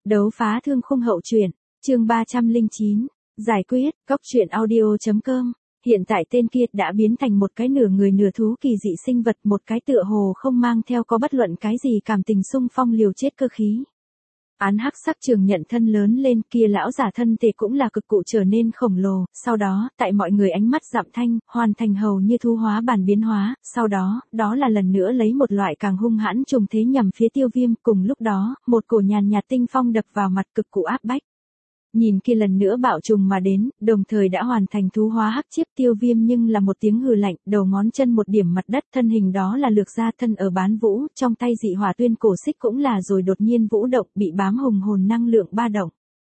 Đấu phá thương khung hậu truyện, chương 309, giải quyết, góc truyện audio.com. Hiện tại tên kia đã biến thành một cái nửa người nửa thú kỳ dị sinh vật, một cái tựa hồ không mang theo có bất luận cái gì cảm tình xung phong liều chết cơ khí. Án hắc sắc trường nhận thân lớn lên, kia lão giả thân thể cũng là cực cụ trở nên khổng lồ, sau đó, tại mọi người ánh mắt dặm thanh, hoàn thành hầu như thu hóa bản biến hóa, sau đó, đó là lần nữa lấy một loại càng hung hãn trùng thế nhằm phía Tiêu Viêm, cùng lúc đó, một cổ nhàn nhạt tinh phong đập vào mặt cực cụ áp bách. Nhìn kia lần nữa bạo trùng mà đến, đồng thời đã hoàn thành thú hóa hắc chiếp Tiêu Viêm nhưng là một tiếng hừ lạnh, đầu ngón chân một điểm mặt đất, thân hình đó là lược ra thân ở bán vũ, trong tay dị hỏa tuyên cổ xích cũng là rồi đột nhiên vũ động, bị bám hùng hồn năng lượng ba động.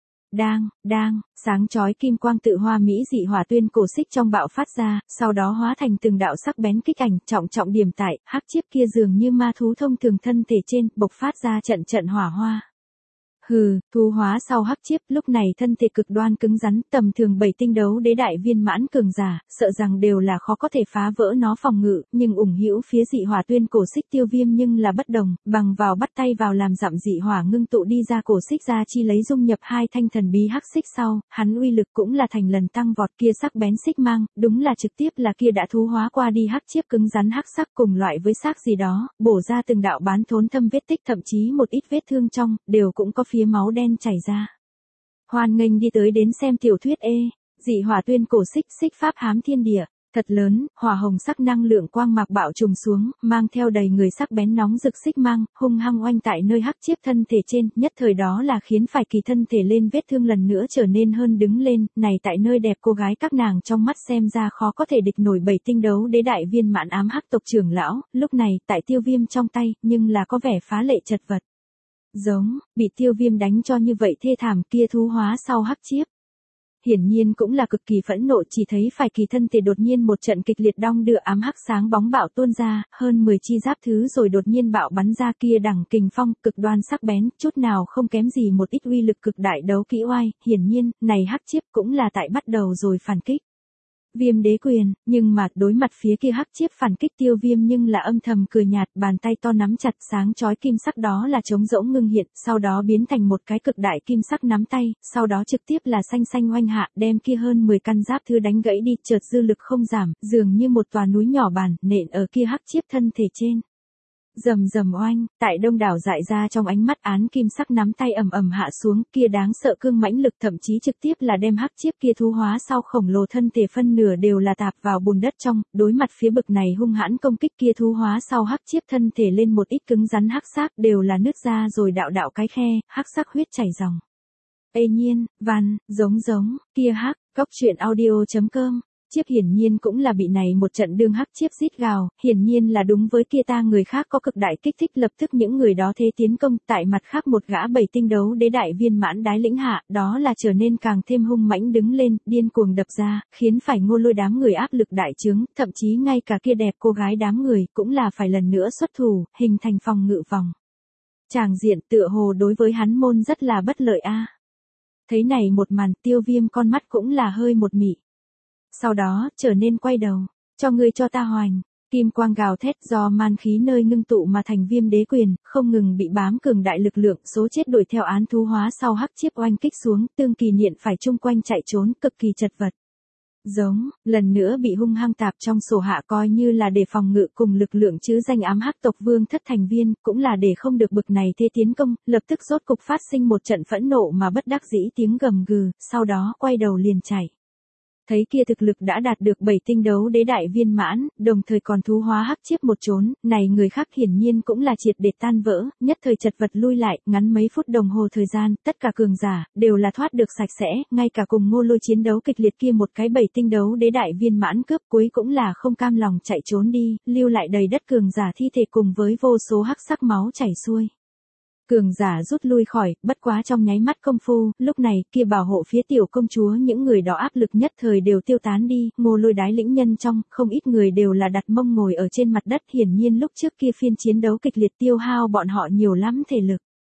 Đang, sáng chói kim quang tự hoa mỹ dị hỏa tuyên cổ xích trong bạo phát ra, sau đó hóa thành từng đạo sắc bén kích ảnh, trọng điểm tại, hắc chiếp kia dường như ma thú thông thường thân thể trên, bộc phát ra trận hỏa hoa. Hừ, thu hóa sau hắc chiếp, lúc này thân thể cực đoan cứng rắn, tầm thường 7 tinh đấu đế đại viên mãn cường giả, sợ rằng đều là khó có thể phá vỡ nó phòng ngự, nhưng ủng hữu phía dị hỏa tuyên cổ xích Tiêu Viêm nhưng là bất đồng, bằng vào bắt tay vào làm dặm dị hỏa ngưng tụ đi ra cổ xích ra chi lấy dung nhập hai thanh thần bí hắc xích sau, hắn uy lực cũng là thành lần tăng vọt, kia sắc bén xích mang, đúng là trực tiếp là kia đã thu hóa qua đi hắc chiếp cứng rắn hắc sắc cùng loại với xác gì đó, bổ ra từng đạo bán thốn thâm vết tích, thậm chí một ít vết thương trong, đều cũng có phía máu đen chảy ra. Hoan nghênh đi tới đến xem tiểu thuyết dị hỏa tuyên cổ xích, xích pháp hám thiên địa, thật lớn, hỏa hồng sắc năng lượng quang mạc bạo trùng xuống, mang theo đầy người sắc bén nóng rực xích mang, hung hăng oanh tại nơi hắc chiếp thân thể trên, nhất thời đó là khiến phải kỳ thân thể lên vết thương lần nữa trở nên hơn đứng lên, này tại nơi đẹp cô gái các nàng trong mắt xem ra khó có thể địch nổi 7 tinh đấu đế đại viên mãn ám hắc tộc trưởng lão, lúc này tại Tiêu Viêm trong tay, nhưng là có vẻ phá lệ chật vật. Giống, bị Tiêu Viêm đánh cho như vậy thê thảm, kia thú hóa sau hắc chiếp. Hiển nhiên cũng là cực kỳ phẫn nộ, chỉ thấy phải kỳ thân thể đột nhiên một trận kịch liệt đong đưa, ám hắc sáng bóng bạo tuôn ra, hơn 10 chi giáp thứ rồi đột nhiên bạo bắn ra, kia đẳng kình phong, cực đoan sắc bén, chút nào không kém gì một ít uy lực cực đại đấu kỹ oai, hiển nhiên, này hắc chiếp cũng là tại bắt đầu rồi phản kích. Viêm đế quyền, nhưng mà đối mặt phía kia hắc chiếp phản kích Tiêu Viêm nhưng là âm thầm cười nhạt, bàn tay to nắm chặt sáng chói kim sắc đó là trống rỗng ngưng hiện, sau đó biến thành một cái cực đại kim sắc nắm tay, sau đó trực tiếp là xanh oanh hạ, đem kia hơn 10 căn giáp thứ đánh gãy đi, chợt dư lực không giảm, dường như một tòa núi nhỏ bàn, nện ở kia hắc chiếp thân thể trên. Rầm oanh, tại đông đảo dại ra trong ánh mắt án kim sắc nắm tay ầm hạ xuống, kia đáng sợ cương mãnh lực thậm chí trực tiếp là đem hắc chiếp kia thu hóa sau khổng lồ thân thể phân nửa đều là tạp vào bùn đất trong, đối mặt phía bực này hung hãn công kích kia thu hóa sau hắc chiếp thân thể lên một ít cứng rắn hắc xác đều là nứt ra rồi đạo cái khe, hắc sắc huyết chảy ròng. Nhiên, văn, giống, kia hắc, góc truyện audio.com. Chiếp hiển nhiên cũng là bị này một trận đương hắc chiếp rít gào, hiển nhiên là đúng với kia ta người khác có cực đại kích thích, lập tức những người đó thế tiến công, tại mặt khác một gã 7 tinh đấu đế đại viên mãn đái lĩnh hạ, đó là trở nên càng thêm hung mãnh đứng lên, điên cuồng đập ra, khiến phải Ngô Lôi đám người áp lực đại trướng, thậm chí ngay cả kia đẹp cô gái đám người cũng là phải lần nữa xuất thủ, hình thành phòng ngự vòng. Tràng diện tựa hồ đối với hắn môn rất là bất lợi a. Thấy này một màn, Tiêu Viêm con mắt cũng là hơi một mị. Sau đó, trở nên quay đầu, cho ngươi cho ta hoành, kim quang gào thét do man khí nơi ngưng tụ mà thành viêm đế quyền, không ngừng bị bám cường đại lực lượng, số chết đuổi theo án thú hóa sau hắc chiếp oanh kích xuống, tương kỳ niệm phải chung quanh chạy trốn, cực kỳ chật vật. Giống, lần nữa bị hung hăng tạp trong sổ hạ coi như là để phòng ngự cùng lực lượng chứ danh ám hắc tộc vương thất thành viên, cũng là để không được bực này thế tiến công, lập tức rốt cục phát sinh một trận phẫn nộ mà bất đắc dĩ tiếng gầm gừ, sau đó quay đầu liền chạy. Thấy kia thực lực đã đạt được 7 tinh đấu đế đại viên mãn, đồng thời còn thú hóa hắc chiếp một trốn, này người khác hiển nhiên cũng là triệt để tan vỡ, nhất thời chật vật lui lại, ngắn mấy phút đồng hồ thời gian, tất cả cường giả, đều là thoát được sạch sẽ, ngay cả cùng Ngô Lôi chiến đấu kịch liệt kia một cái 7 tinh đấu đế đại viên mãn cướp cuối cũng là không cam lòng chạy trốn đi, lưu lại đầy đất cường giả thi thể cùng với vô số hắc sắc máu chảy xuôi. Cường giả rút lui khỏi, bất quá trong nháy mắt công phu, lúc này, kia bảo hộ phía tiểu công chúa những người đó áp lực nhất thời đều tiêu tán đi, Ngô Lôi đái lĩnh nhân trong, không ít người đều là đặt mông ngồi ở trên mặt đất, hiển nhiên lúc trước kia phiên chiến đấu kịch liệt tiêu hao bọn họ nhiều lắm thể lực.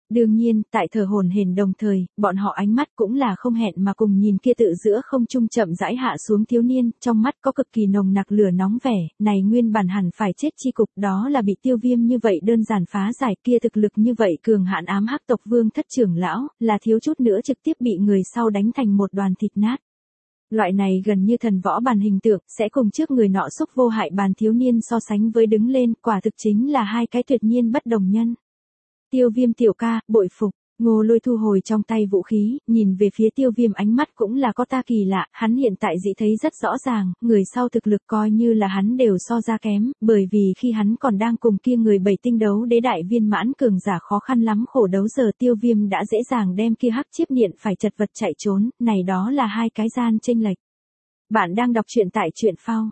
Đương nhiên, tại thở hổn hển đồng thời, bọn họ ánh mắt cũng là không hẹn mà cùng nhìn kia tự giữa không trung chậm rãi hạ xuống thiếu niên, trong mắt có cực kỳ nồng nặc lửa nóng vẻ, này nguyên bản hẳn phải chết chi cục, đó là bị Tiêu Viêm như vậy đơn giản phá giải, kia thực lực như vậy cường hạn ám hắc tộc vương thất trưởng lão, là thiếu chút nữa trực tiếp bị người sau đánh thành một đoàn thịt nát. Loại này gần như thần võ bàn hình tượng, sẽ cùng trước người nọ xúc vô hại bàn thiếu niên so sánh với đứng lên, quả thực chính là hai cái tuyệt nhiên bất đồng nhân. Tiêu Viêm tiểu ca, bội phục. Ngô Lôi thu hồi trong tay vũ khí, nhìn về phía Tiêu Viêm ánh mắt cũng là có ta kỳ lạ, hắn hiện tại dị thấy rất rõ ràng, người sau thực lực coi như là hắn đều so ra kém, bởi vì khi hắn còn đang cùng kia người 7 tinh đấu đế đại viên mãn cường giả khó khăn lắm khổ đấu giờ Tiêu Viêm đã dễ dàng đem kia hắc chiếp niệm phải chật vật chạy trốn, này đó là hai cái gian chênh lệch. Bạn đang đọc truyện tại truyện phao.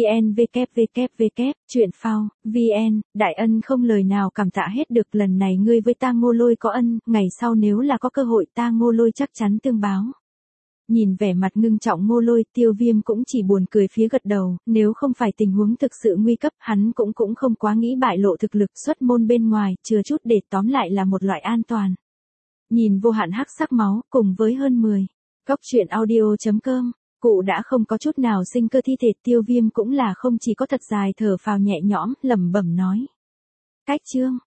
Truyện phao, VN, đại ân không lời nào cảm tạ hết được, lần này ngươi với ta Ngô Lôi có ân, ngày sau nếu là có cơ hội ta Ngô Lôi chắc chắn tương báo. Nhìn vẻ mặt ngưng trọng Ngô Lôi, Tiêu Viêm cũng chỉ buồn cười phía gật đầu, nếu không phải tình huống thực sự nguy cấp, hắn cũng không quá nghĩ bại lộ thực lực xuất môn bên ngoài, chừa chút để tóm lại là một loại an toàn. Nhìn vô hạn hắc sắc máu, cùng với hơn 10. Cóc truyện audio.com. Cụ đã không có chút nào sinh cơ thi thể, Tiêu Viêm cũng là không chỉ có thật dài thở phào nhẹ nhõm, lẩm bẩm nói. Cách chương.